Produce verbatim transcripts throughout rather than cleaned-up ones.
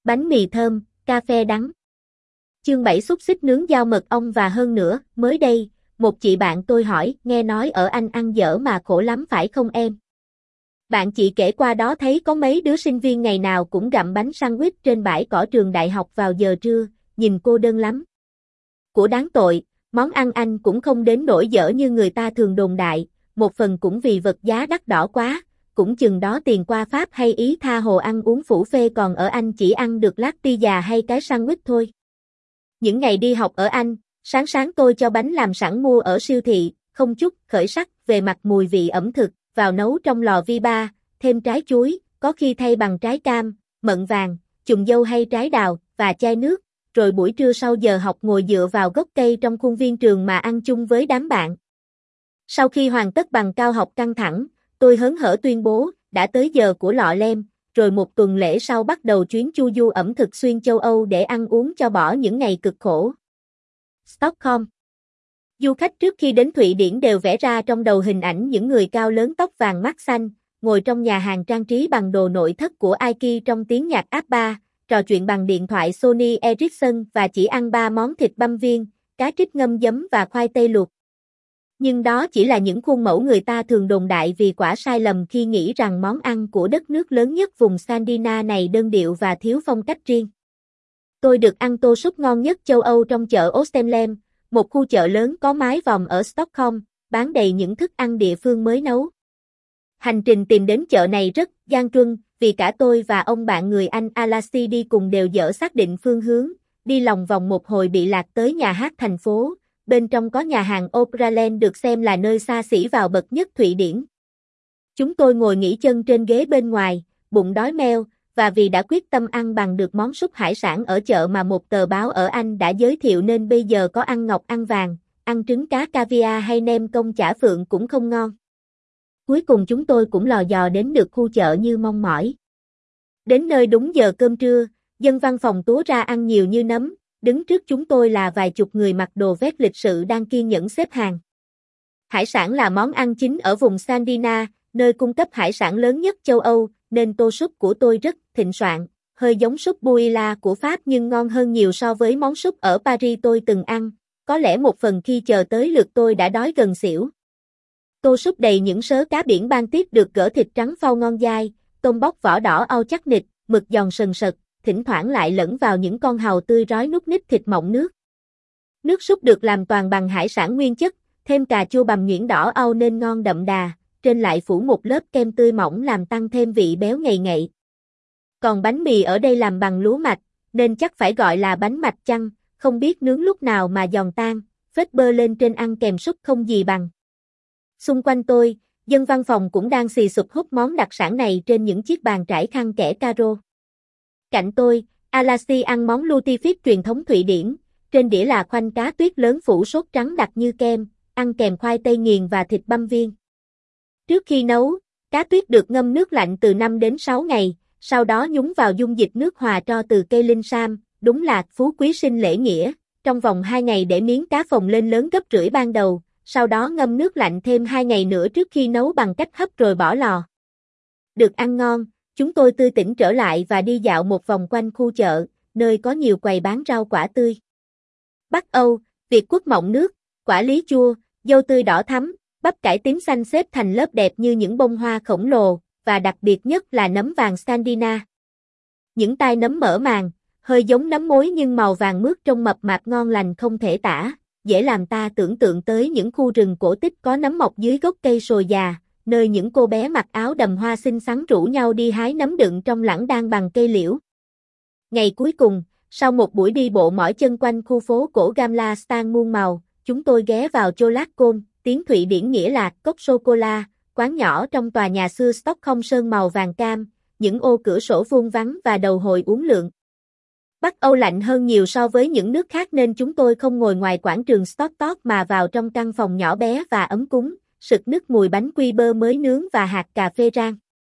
bánh mì thơm, cà phê đắng. Chương bảy xúc xích nướng rau mật ong và hơn nữa, mới đây, một chị bạn tôi hỏi, nghe nói ở Anh ăn dở mà khổ lắm phải không em? Bạn chị kể qua đó thấy có mấy đứa sinh viên ngày nào cũng gặm bánh sandwich trên bãi cỏ trường đại học vào giờ trưa, nhìn cô đơn lắm. Của đáng tội, món ăn Anh cũng không đến nỗi dở như người ta thường đồn đại, một phần cũng vì vật giá đắt đỏ quá, cũng chừng đó tiền qua Pháp hay Ý tha hồ ăn uống phủ phê, còn ở Anh chỉ ăn được lát pizza hay cái sandwich thôi. Những ngày đi học ở Anh, sáng sáng tôi cho bánh làm sẵn mua ở siêu thị, không chút khởi sắc về mặt mùi vị ẩm thực, vào nấu trong lò vi ba, thêm trái chuối, có khi thay bằng trái cam, mận vàng, chùm dâu hay trái đào, và chai nước, rồi buổi trưa sau giờ học ngồi dựa vào gốc cây trong khuôn viên trường mà ăn chung với đám bạn. Sau khi hoàn tất bằng cao học căng thẳng, tôi hớn hở tuyên bố, đã tới giờ của lọ lem, rồi một tuần lễ sau bắt đầu chuyến chu du ẩm thực xuyên châu Âu để ăn uống cho bỏ những ngày cực khổ. Stockholm. Du khách trước khi đến Thụy Điển đều vẽ ra trong đầu hình ảnh những người cao lớn tóc vàng mắt xanh, ngồi trong nhà hàng trang trí bằng đồ nội thất của IKEA trong tiếng nhạc áp ba, trò chuyện bằng điện thoại Sony Ericsson và chỉ ăn ba món thịt băm viên, cá trích ngâm giấm và khoai tây luộc. Nhưng đó chỉ là những khuôn mẫu người ta thường đồn đại vì quả sai lầm khi nghĩ rằng món ăn của đất nước lớn nhất vùng Scandinavia này đơn điệu và thiếu phong cách riêng. Tôi được ăn tô súp ngon nhất châu Âu trong chợ Ostenlem, một khu chợ lớn có mái vòm ở Stockholm, bán đầy những thức ăn địa phương mới nấu. Hành trình tìm đến chợ này rất gian truân, vì cả tôi và ông bạn người Anh Alasi đi cùng đều dở xác định phương hướng, đi lòng vòng một hồi bị lạc tới nhà hát thành phố, bên trong có nhà hàng Operaland được xem là nơi xa xỉ vào bậc nhất Thụy Điển. Chúng tôi ngồi nghỉ chân trên ghế bên ngoài, bụng đói meo, và vì đã quyết tâm ăn bằng được món súp hải sản ở chợ mà một tờ báo ở Anh đã giới thiệu nên bây giờ có ăn ngọc ăn vàng, ăn trứng cá caviar hay nem công chả phượng cũng không ngon. Cuối cùng chúng tôi cũng lò dò đến được khu chợ như mong mỏi. Đến nơi đúng giờ cơm trưa, dân văn phòng túa ra ăn nhiều như nấm, đứng trước chúng tôi là vài chục người mặc đồ vest lịch sự đang kiên nhẫn xếp hàng. Hải sản là món ăn chính ở vùng Scandinavia, nơi cung cấp hải sản lớn nhất châu Âu, nên tô súp của tôi rất thịnh soạn, hơi giống súp Builla của Pháp nhưng ngon hơn nhiều so với món súp ở Paris tôi từng ăn, có lẽ một phần khi chờ tới lượt tôi đã đói gần xỉu. Tô súp đầy những sớ cá biển ban tiết được gỡ thịt trắng phau ngon dai, tôm bóc vỏ đỏ au chắc nịch, mực giòn sần sật, thỉnh thoảng lại lẫn vào những con hàu tươi rói nút nít thịt mọng nước. Nước súp được làm toàn bằng hải sản nguyên chất, thêm cà chua bằm nhuyễn đỏ au nên ngon đậm đà, trên lại phủ một lớp kem tươi mỏng làm tăng thêm vị béo ngậy ngậy. Còn bánh mì ở đây làm bằng lúa mạch, nên chắc phải gọi là bánh mạch chăng, không biết nướng lúc nào mà giòn tan, phết bơ lên trên ăn kèm súp không gì bằng. Xung quanh tôi, dân văn phòng cũng đang xì xụp húp món đặc sản này trên những chiếc bàn trải khăn kẻ caro. Cạnh tôi, Alasi ăn món lutefisk truyền thống Thụy Điển, trên đĩa là khoanh cá tuyết lớn phủ sốt trắng đặc như kem, ăn kèm khoai tây nghiền và thịt băm viên. Trước khi nấu, cá tuyết được ngâm nước lạnh từ năm đến sáu ngày, sau đó nhúng vào dung dịch nước hòa tro từ cây linh sam, đúng là phú quý sinh lễ nghĩa, trong vòng hai ngày để miếng cá phồng lên lớn gấp rưỡi ban đầu, sau đó ngâm nước lạnh thêm hai ngày nữa trước khi nấu bằng cách hấp rồi bỏ lò. Được ăn ngon, chúng tôi tươi tỉnh trở lại và đi dạo một vòng quanh khu chợ, nơi có nhiều quầy bán rau quả tươi. Bắc Âu, Việt Quất mọng nước, quả lý chua, dâu tươi đỏ thắm, bắp cải tím xanh xếp thành lớp đẹp như những bông hoa khổng lồ, và đặc biệt nhất là nấm vàng Scandinavia. Những tai nấm mở màng, hơi giống nấm mối nhưng màu vàng mướt trông mập mạp ngon lành không thể tả, dễ làm ta tưởng tượng tới những khu rừng cổ tích có nấm mọc dưới gốc cây sồi già, nơi những cô bé mặc áo đầm hoa xinh xắn rủ nhau đi hái nấm đựng trong lẵng đan bằng cây liễu. Ngày cuối cùng, sau một buổi đi bộ mỏi chân quanh khu phố cổ Gamla Stan muôn màu, chúng tôi ghé vào Cholaskon, tiếng Thụy Điển nghĩa là cốc sô-cô-la, quán nhỏ trong tòa nhà xưa Stockholm sơn màu vàng cam, những ô cửa sổ vuông vắn và đầu hồi uốn lượn. Bắc Âu lạnh hơn nhiều so với những nước khác nên chúng tôi không ngồi ngoài quảng trường Stottot mà vào trong căn phòng nhỏ bé và ấm cúng, sực nức mùi bánh quy bơ mới nướng và hạt cà phê rang.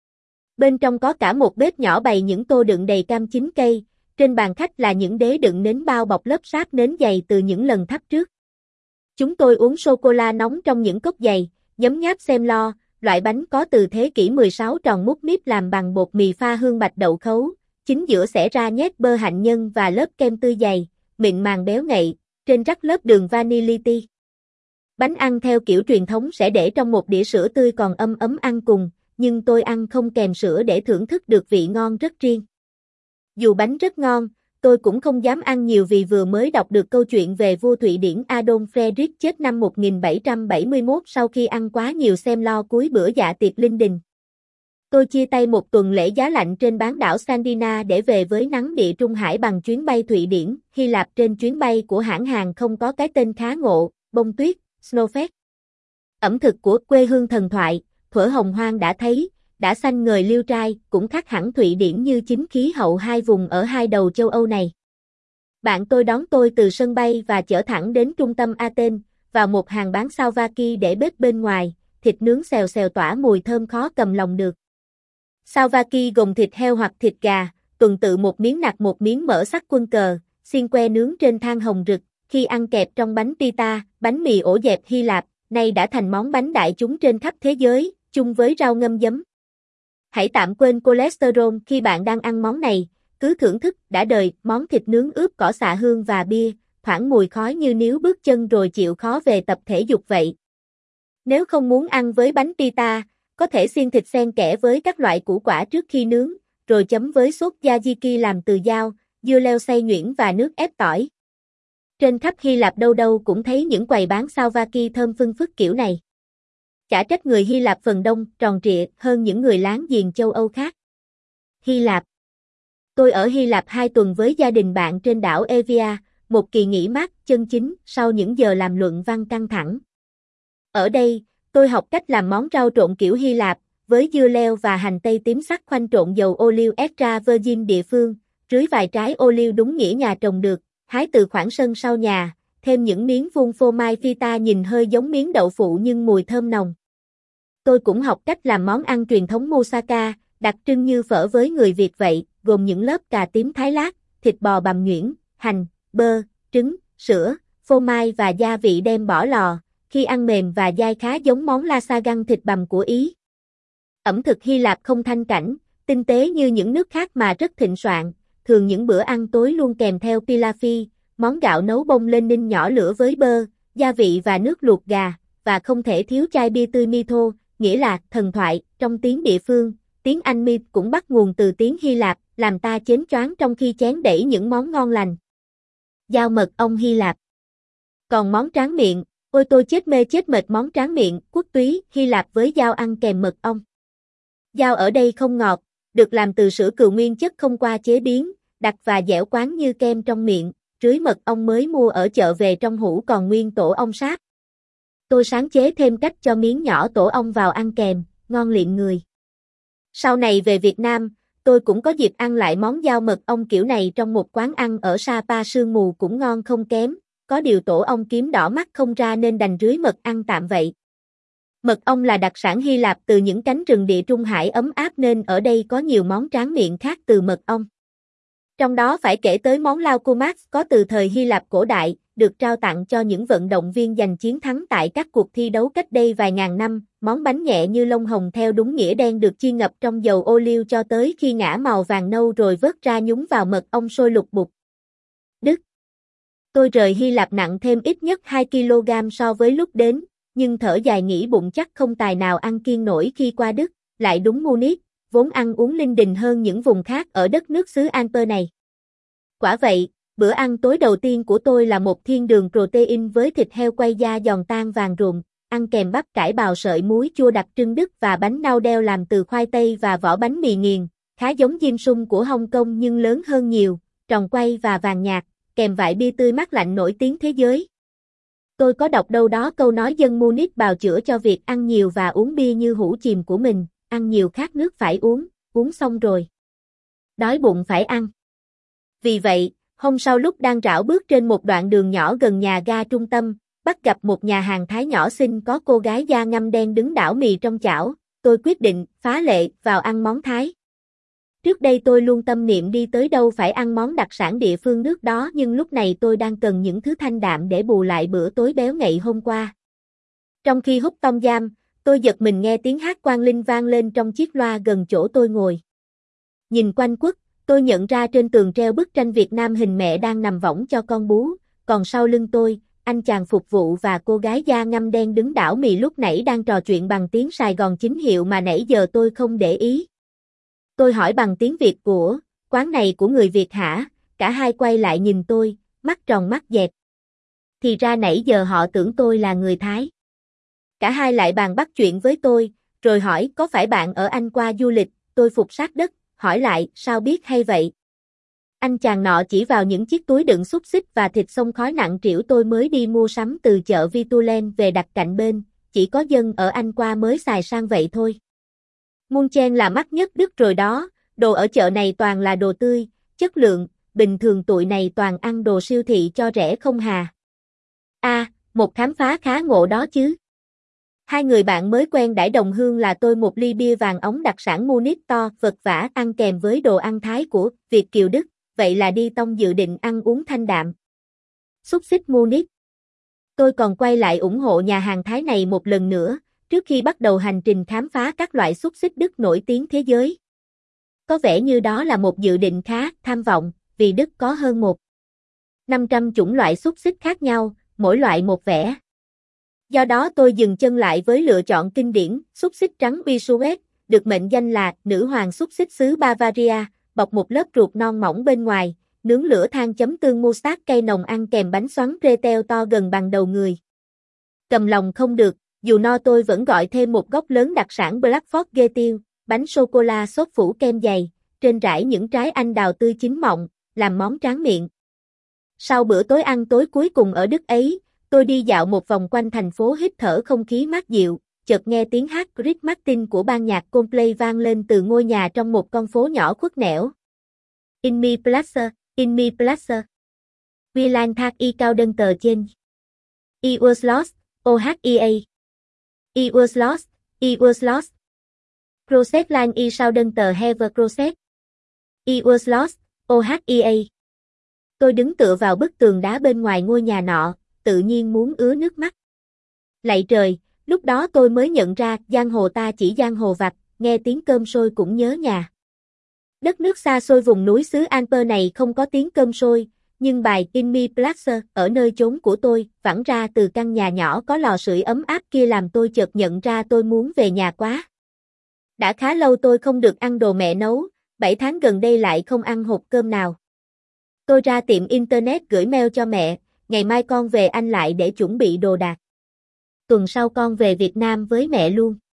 Bên trong có cả một bếp nhỏ bày những tô đựng đầy cam chín cây, trên bàn khách là những đế đựng nến bao bọc lớp sáp nến dày từ những lần thắp trước. Chúng tôi uống sô-cô-la nóng trong những cốc dày, nhấm nháp xem lo, loại bánh có từ thế kỷ mười sáu tròn mút míp làm bằng bột mì pha hương bạch đậu khấu, chính giữa xẻ ra nhét bơ hạnh nhân và lớp kem tươi dày, mịn màng béo ngậy, trên rắc lớp đường vanilliti. Bánh ăn theo kiểu truyền thống sẽ để trong một đĩa sữa tươi còn ấm ấm ăn cùng, nhưng tôi ăn không kèm sữa để thưởng thức được vị ngon rất riêng. Dù bánh rất ngon, tôi cũng không dám ăn nhiều vì vừa mới đọc được câu chuyện về vua Thụy Điển Adolf Fredrik chết năm một nghìn bảy trăm bảy mươi mốt sau khi ăn quá nhiều xem lo cuối bữa dạ tiệc linh đình. Tôi chia tay một tuần lễ giá lạnh trên bán đảo Sandina để về với nắng địa Trung Hải bằng chuyến bay Thụy Điển, Hy Lạp trên chuyến bay của hãng hàng không có cái tên khá ngộ, bông tuyết, Snowflake. Ẩm thực của quê hương thần thoại, thuở hồng hoang đã thấy, đã xanh ngời liêu trai, cũng khác hẳn Thụy Điển như chính khí hậu hai vùng ở hai đầu châu Âu này. Bạn tôi đón tôi từ sân bay và chở thẳng đến trung tâm Athens, vào một hàng bán souvlaki để bếp bên ngoài, thịt nướng xèo xèo tỏa mùi thơm khó cầm lòng được. Souvlaki gồm thịt heo hoặc thịt gà, tuần tự một miếng nạc một miếng mỡ sắc quân cờ, xiên que nướng trên than hồng rực, khi ăn kẹp trong bánh pita, bánh mì ổ dẹp Hy Lạp, nay đã thành món bánh đại chúng trên khắp thế giới, chung với rau ngâm giấm. Hãy tạm quên cholesterol khi bạn đang ăn món này, cứ thưởng thức đã đời món thịt nướng ướp cỏ xạ hương và bia, thoảng mùi khói như níu bước chân rồi chịu khó về tập thể dục vậy. Nếu không muốn ăn với bánh pita, có thể xiên thịt xen kẽ với các loại củ quả trước khi nướng, rồi chấm với sốt tzatziki làm từ dao, dưa leo xay nhuyễn và nước ép tỏi. Trên khắp Hy Lạp đâu đâu cũng thấy những quầy bán souvlaki thơm phưng phức kiểu này. Chả trách người Hy Lạp phần đông tròn trịa hơn những người láng giềng châu Âu khác. Hy Lạp. Tôi ở Hy Lạp hai tuần với gia đình bạn trên đảo Evia, một kỳ nghỉ mát chân chính sau những giờ làm luận văn căng thẳng. Ở đây, tôi học cách làm món rau trộn kiểu Hy Lạp, với dưa leo và hành tây tím sắc khoanh trộn dầu ô liu extra virgin địa phương, rưới vài trái ô liu đúng nghĩa nhà trồng được, hái từ khoảng sân sau nhà, thêm những miếng vuông phô mai feta nhìn hơi giống miếng đậu phụ nhưng mùi thơm nồng. Tôi cũng học cách làm món ăn truyền thống moussaka, đặc trưng như phở với người Việt vậy, gồm những lớp cà tím thái lát, thịt bò bằm nhuyễn, hành, bơ, trứng, sữa, phô mai và gia vị đem bỏ lò, khi ăn mềm và dai khá giống món lasagna thịt bằm của Ý. Ẩm thực Hy Lạp không thanh cảnh, tinh tế như những nước khác mà rất thịnh soạn, thường những bữa ăn tối luôn kèm theo pilafi, món gạo nấu bông lên ninh nhỏ lửa với bơ, gia vị và nước luộc gà, và không thể thiếu chai bia tươi Mytho, nghĩa là thần thoại, trong tiếng địa phương. Tiếng Anh myth cũng bắt nguồn từ tiếng Hy Lạp, làm ta chến choáng trong khi chén đẩy những món ngon lành. Dao mật ong Hy Lạp. Còn món tráng miệng, ôi tôi chết mê chết mệt món tráng miệng, quốc túy, Hy Lạp với dao ăn kèm mật ong. Dao ở đây không ngọt, được làm từ sữa cừu nguyên chất không qua chế biến, đặc và dẻo quán như kem trong miệng, rưới mật ong mới mua ở chợ về trong hũ còn nguyên tổ ong sáp. Tôi sáng chế thêm cách cho miếng nhỏ tổ ong vào ăn kèm, ngon liệm người. Sau này về Việt Nam, tôi cũng có dịp ăn lại món dao mật ong kiểu này trong một quán ăn ở Sapa sương mù cũng ngon không kém, có điều tổ ong kiếm đỏ mắt không ra nên đành rưới mật ăn tạm vậy. Mật ong là đặc sản Hy Lạp từ những cánh rừng địa Trung Hải ấm áp nên ở đây có nhiều món tráng miệng khác từ mật ong. Trong đó phải kể tới món laukomas có từ thời Hy Lạp cổ đại, được trao tặng cho những vận động viên giành chiến thắng tại các cuộc thi đấu cách đây vài ngàn năm, món bánh nhẹ như lông hồng theo đúng nghĩa đen được chiên ngập trong dầu ô liu cho tới khi ngả màu vàng nâu rồi vớt ra nhúng vào mật ong sôi lục bục. Đức. Tôi rời Hy Lạp nặng thêm ít nhất hai ki lô gam so với lúc đến, nhưng thở dài nghĩ bụng chắc không tài nào ăn kiêng nổi khi qua Đức, lại đúng Munich, vốn ăn uống linh đình hơn những vùng khác ở đất nước xứ Alper này. Quả vậy, bữa ăn tối đầu tiên của tôi là một thiên đường protein với thịt heo quay da giòn tan vàng rụm, ăn kèm bắp cải bào sợi muối chua đặc trưng Đức và bánh nau đeo làm từ khoai tây và vỏ bánh mì nghiền, khá giống dim sum của Hồng Kông nhưng lớn hơn nhiều, tròn quay và vàng nhạt, kèm vải bia tươi mát lạnh nổi tiếng thế giới. Tôi có đọc đâu đó câu nói dân Munich bào chữa cho việc ăn nhiều và uống bia như hũ chìm của mình, ăn nhiều khát nước phải uống, uống xong rồi đói bụng phải ăn. Vì vậy, hôm sau lúc đang rảo bước trên một đoạn đường nhỏ gần nhà ga trung tâm, bắt gặp một nhà hàng Thái nhỏ xinh có cô gái da ngăm đen đứng đảo mì trong chảo, tôi quyết định, phá lệ, vào ăn món Thái. Trước đây tôi luôn tâm niệm đi tới đâu phải ăn món đặc sản địa phương nước đó nhưng lúc này tôi đang cần những thứ thanh đạm để bù lại bữa tối béo ngậy hôm qua. Trong khi hút tom yum, tôi giật mình nghe tiếng hát Quang Linh vang lên trong chiếc loa gần chỗ tôi ngồi. Nhìn quanh quất, Tôi nhận ra trên tường treo bức tranh Việt Nam hình mẹ đang nằm võng cho con bú, còn sau lưng tôi, anh chàng phục vụ và cô gái da ngăm đen đứng đảo mì lúc nãy đang trò chuyện bằng tiếng Sài Gòn chính hiệu mà nãy giờ tôi không để ý. Tôi hỏi bằng tiếng Việt của, quán này của người Việt hả? Cả hai quay lại nhìn tôi, mắt tròn mắt dẹt. Thì ra nãy giờ họ tưởng tôi là người Thái. Cả hai lại bàn bắt chuyện với tôi, rồi hỏi có phải bạn ở Anh qua du lịch, tôi phục sát đất, hỏi lại sao biết hay vậy. Anh chàng nọ chỉ vào những chiếc túi đựng xúc xích và thịt xông khói nặng trĩu tôi mới đi mua sắm từ chợ Vitulen về đặt cạnh bên, chỉ có dân ở Anh qua mới xài sang vậy thôi. Munchen là mắc nhất Đức rồi đó, đồ ở chợ này toàn là đồ tươi, chất lượng, bình thường tụi này toàn ăn đồ siêu thị cho rẻ không hà. A, à, một khám phá khá ngộ đó chứ. Hai người bạn mới quen đãi đồng hương là tôi một ly bia vàng ống đặc sản Munich to, vật vã ăn kèm với đồ ăn Thái của Việt Kiều Đức, vậy là đi tông dự định ăn uống thanh đạm. Xúc xích Munich. Tôi còn quay lại ủng hộ nhà hàng Thái này một lần nữa, trước khi bắt đầu hành trình khám phá các loại xúc xích Đức nổi tiếng thế giới. Có vẻ như đó là một dự định khá tham vọng, vì Đức có hơn một năm trăm chủng loại xúc xích khác nhau, mỗi loại một vẻ. Do đó tôi dừng chân lại với lựa chọn kinh điển, xúc xích trắng Bisuet, được mệnh danh là nữ hoàng xúc xích xứ Bavaria, bọc một lớp ruột non mỏng bên ngoài, nướng lửa than chấm tương moustache cay nồng ăn kèm bánh xoắn retail to gần bằng đầu người. Cầm lòng không được, dù no tôi vẫn gọi thêm một góc lớn đặc sản Blackford Ghetto, bánh sô-cô-la sốt phủ kem dày, trên rải những trái anh đào tươi chín mọng, làm món tráng miệng. Sau bữa tối ăn tối cuối cùng ở Đức ấy, tôi đi dạo một vòng quanh thành phố hít thở không khí mát dịu, chợt nghe tiếng hát Chris Martin của ban nhạc Coldplay vang lên từ ngôi nhà trong một con phố nhỏ khuất nẻo. In mi Plaza, in mi Plaza. We lang thang y cao đơn tờ trên. I was lost, O H E A. I was lost, I was lost. Crosset line y sau đơn tờ have a crosset. I was lost, O H E A. Tôi đứng tựa vào bức tường đá bên ngoài ngôi nhà nọ, tự nhiên muốn ứa nước mắt. Lạy trời, lúc đó tôi mới nhận ra giang hồ ta chỉ giang hồ vặt, nghe tiếng cơm sôi cũng nhớ nhà. Đất nước xa xôi vùng núi xứ Alper này không có tiếng cơm sôi, nhưng bài In Mi Plaza ở nơi chốn của tôi vẳng ra từ căn nhà nhỏ có lò sưởi ấm áp kia làm tôi chợt nhận ra tôi muốn về nhà quá. Đã khá lâu tôi không được ăn đồ mẹ nấu, bảy tháng gần đây lại không ăn hộp cơm nào. Tôi ra tiệm internet gửi mail cho mẹ, ngày mai con về Anh lại để chuẩn bị đồ đạc. Tuần sau con về Việt Nam với mẹ luôn.